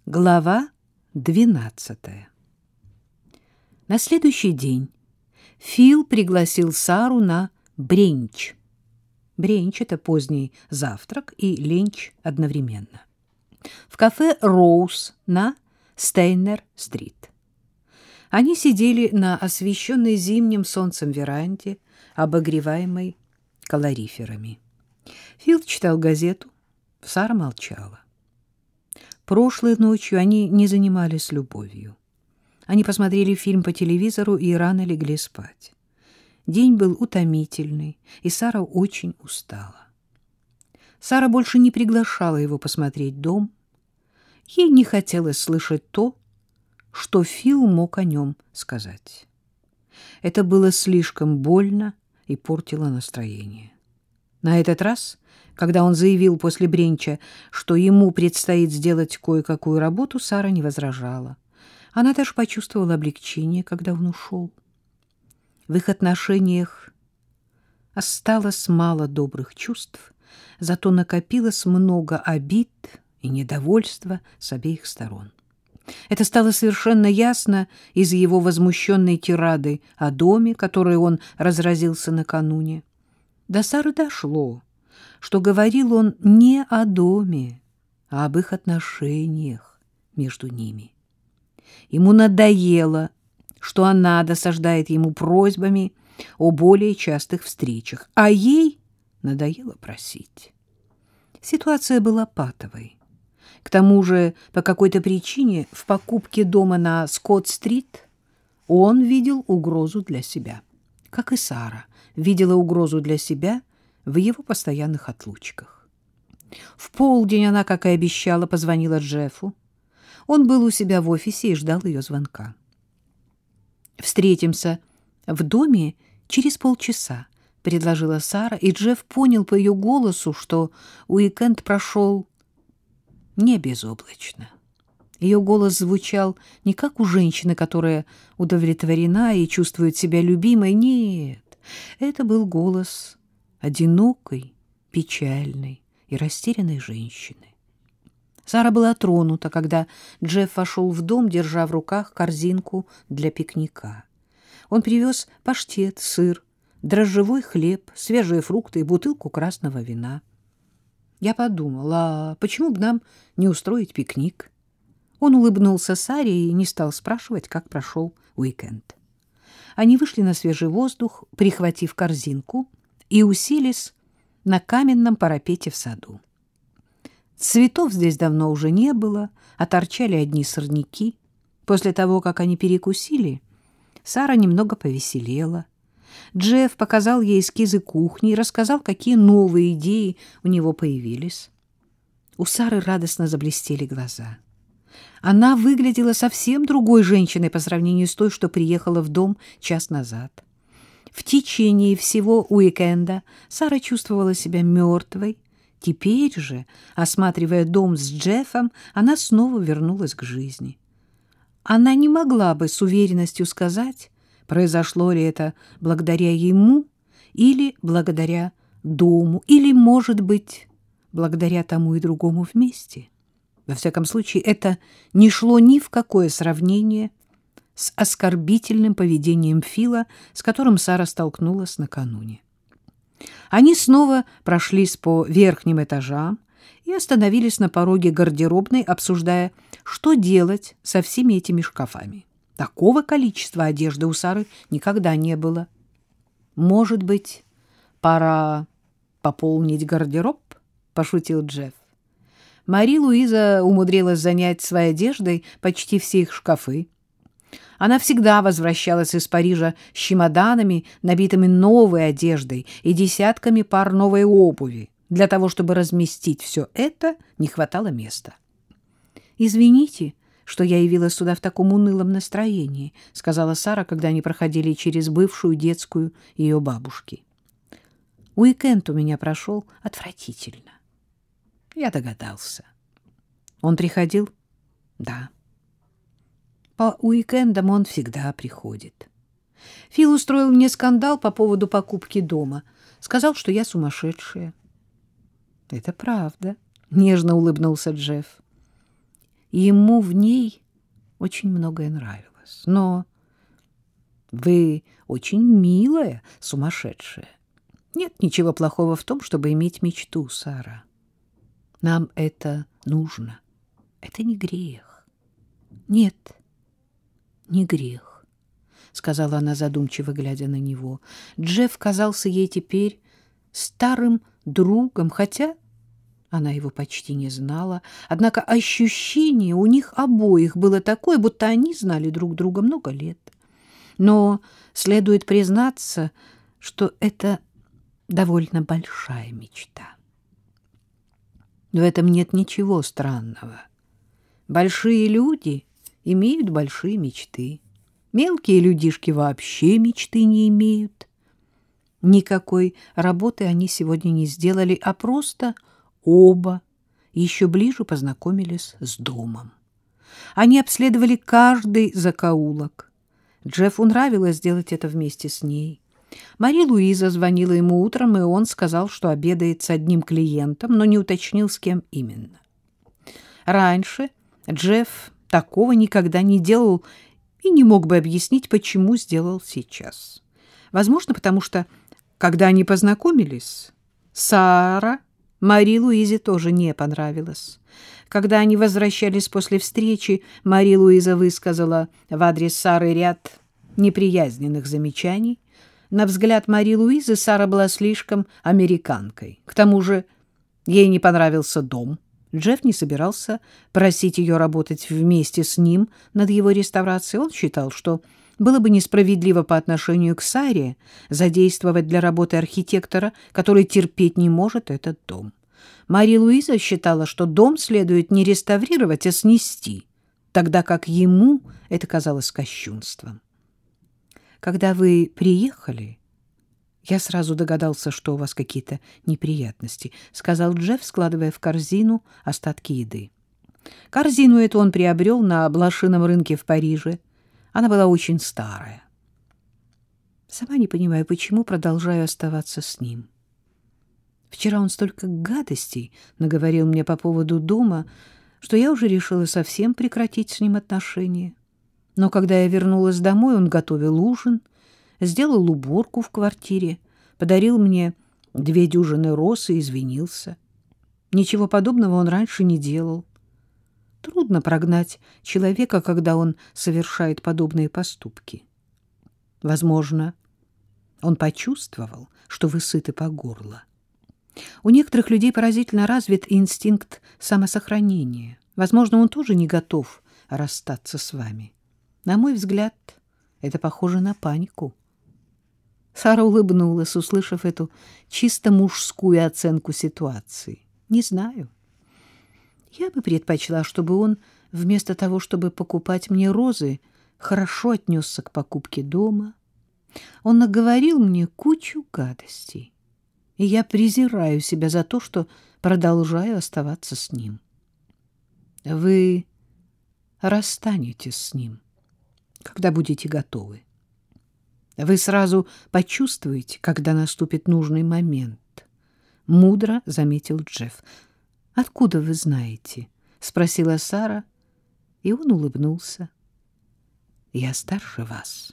Глава 12. На следующий день Фил пригласил Сару на бренч. Бренч — это поздний завтрак и ленч одновременно. В кафе «Роуз» на Стейнер-стрит. Они сидели на освещенной зимним солнцем веранде, обогреваемой калориферами. Фил читал газету, Сара молчала. Прошлой ночью они не занимались любовью. Они посмотрели фильм по телевизору и рано легли спать. День был утомительный, и Сара очень устала. Сара больше не приглашала его посмотреть дом. Ей не хотелось слышать то, что Фил мог о нем сказать. Это было слишком больно и портило настроение. На этот раз, когда он заявил после бренча, что ему предстоит сделать кое-какую работу, Сара не возражала. Она даже почувствовала облегчение, когда он ушел. В их отношениях осталось мало добрых чувств, зато накопилось много обид и недовольства с обеих сторон. Это стало совершенно ясно из его возмущенной тирады о доме, которой он разразился накануне. До Сары дошло, что говорил он не о доме, а об их отношениях между ними. Ему надоело, что она досаждает ему просьбами о более частых встречах, а ей надоело просить. Ситуация была патовой. К тому же, по какой-то причине в покупке дома на Скотт-стрит он видел угрозу для себя, как и Сара видела угрозу для себя в его постоянных отлучках. В полдень она, как и обещала, позвонила Джеффу. Он был у себя в офисе и ждал ее звонка. «Встретимся в доме через полчаса», — предложила Сара, и Джефф понял по ее голосу, что уикенд прошел не безоблачно. Ее голос звучал не как у женщины, которая удовлетворена и чувствует себя любимой. Нет, это был голос одинокой, печальной и растерянной женщины. Сара была тронута, когда Джефф вошел в дом, держа в руках корзинку для пикника. Он привез паштет, сыр, дрожжевой хлеб, свежие фрукты и бутылку красного вина. Я подумала, а почему бы нам не устроить пикник? Он улыбнулся Саре и не стал спрашивать, как прошел уикенд. Они вышли на свежий воздух, прихватив корзинку, и уселись на каменном парапете в саду. Цветов здесь давно уже не было, а торчали одни сорняки. После того, как они перекусили, Сара немного повеселела. Джефф показал ей эскизы кухни и рассказал, какие новые идеи у него появились. У Сары радостно заблестели глаза. Она выглядела совсем другой женщиной по сравнению с той, что приехала в дом час назад. В течение всего уикенда Сара чувствовала себя мертвой. Теперь же, осматривая дом с Джеффом, она снова вернулась к жизни. Она не могла бы с уверенностью сказать, произошло ли это благодаря ему или благодаря дому, или, может быть, благодаря тому и другому вместе. Во всяком случае, это не шло ни в какое сравнение с оскорбительным поведением Фила, с которым Сара столкнулась накануне. Они снова прошлись по верхним этажам и остановились на пороге гардеробной, обсуждая, что делать со всеми этими шкафами. Такого количества одежды у Сары никогда не было. «Может быть, пора пополнить гардероб?» — пошутил Джефф. Мари-Луиза умудрилась занять своей одеждой почти все их шкафы. Она всегда возвращалась из Парижа с чемоданами, набитыми новой одеждой и десятками пар новой обуви. Для того, чтобы разместить все это, не хватало места. «Извините, что я явилась сюда в таком унылом настроении», — сказала Сара, когда они проходили через бывшую детскую ее бабушки. «Уикенд у меня прошел отвратительно». Я догадался. Он приходил? Да. По уикендам он всегда приходит. Фил устроил мне скандал по поводу покупки дома. Сказал, что я сумасшедшая. Это правда, нежно улыбнулся Джефф. ему в ней очень многое нравилось. Но вы очень милая, сумасшедшая. Нет ничего плохого в том, чтобы иметь мечту, Сара. Нам это нужно. Это не грех. Нет, не грех, сказала она, задумчиво глядя на него. Джефф казался ей теперь старым другом, хотя она его почти не знала. Однако ощущение у них обоих было такое, будто они знали друг друга много лет. Но следует признаться, что это довольно большая мечта. В этом нет ничего странного. Большие люди имеют большие мечты. Мелкие людишки вообще мечты не имеют. Никакой работы они сегодня не сделали, а просто оба еще ближе познакомились с домом. Они обследовали каждый закоулок. Джеффу нравилось делать это вместе с ней. Мари-Луиза звонила ему утром, и он сказал, что обедает с одним клиентом, но не уточнил, с кем именно. Раньше Джефф такого никогда не делал и не мог бы объяснить, почему сделал сейчас. Возможно, потому что, когда они познакомились, Сара Мари-Луизе тоже не понравилась. Когда они возвращались после встречи, Мари-Луиза высказала в адрес Сары ряд неприязненных замечаний. На взгляд Мари-Луизы Сара была слишком американкой. К тому же ей не понравился дом. Джефф не собирался просить ее работать вместе с ним над его реставрацией. Он считал, что было бы несправедливо по отношению к Саре задействовать для работы архитектора, который терпеть не может этот дом. Мари-Луиза считала, что дом следует не реставрировать, а снести, тогда как ему это казалось кощунством. Когда вы приехали, я сразу догадался, что у вас какие-то неприятности, сказал Джефф, складывая в корзину остатки еды. Корзину эту он приобрел на блошином рынке в Париже. Она была очень старая. Сама не понимаю, почему продолжаю оставаться с ним. Вчера он столько гадостей наговорил мне по поводу дома, что я уже решила совсем прекратить с ним отношения. Но когда я вернулась домой, он готовил ужин, сделал уборку в квартире, подарил мне 2 дюжины роз и извинился. Ничего подобного он раньше не делал. Трудно прогнать человека, когда он совершает подобные поступки. Возможно, он почувствовал, что вы сыты по горло. У некоторых людей поразительно развит инстинкт самосохранения. Возможно, он тоже не готов расстаться с вами. На мой взгляд, это похоже на панику. Сара улыбнулась, услышав эту чисто мужскую оценку ситуации. Не знаю. Я бы предпочла, чтобы он, вместо того, чтобы покупать мне розы, хорошо отнесся к покупке дома. Он наговорил мне кучу гадостей, и я презираю себя за то, что продолжаю оставаться с ним. Вы расстанетесь с ним, когда будете готовы. Вы сразу почувствуете, когда наступит нужный момент. Мудро заметил Джефф. «Откуда вы знаете?» — спросила Сара, и он улыбнулся. «Я старше вас,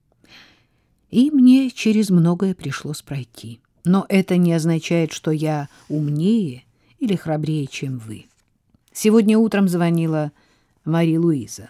и мне через многое пришлось пройти. Но это не означает, что я умнее или храбрее, чем вы. Сегодня утром звонила Мари-Луиза.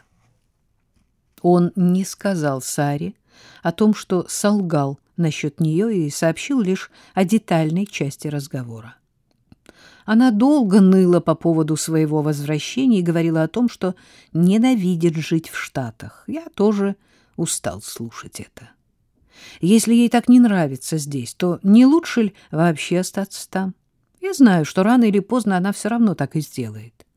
Он не сказал Саре о том, что солгал насчет нее, и сообщил лишь о детальной части разговора. Она долго ныла по поводу своего возвращения и говорила о том, что ненавидит жить в Штатах. Я тоже устал слушать это. Если ей так не нравится здесь, то не лучше ли вообще остаться там? Я знаю, что рано или поздно она все равно так и сделает.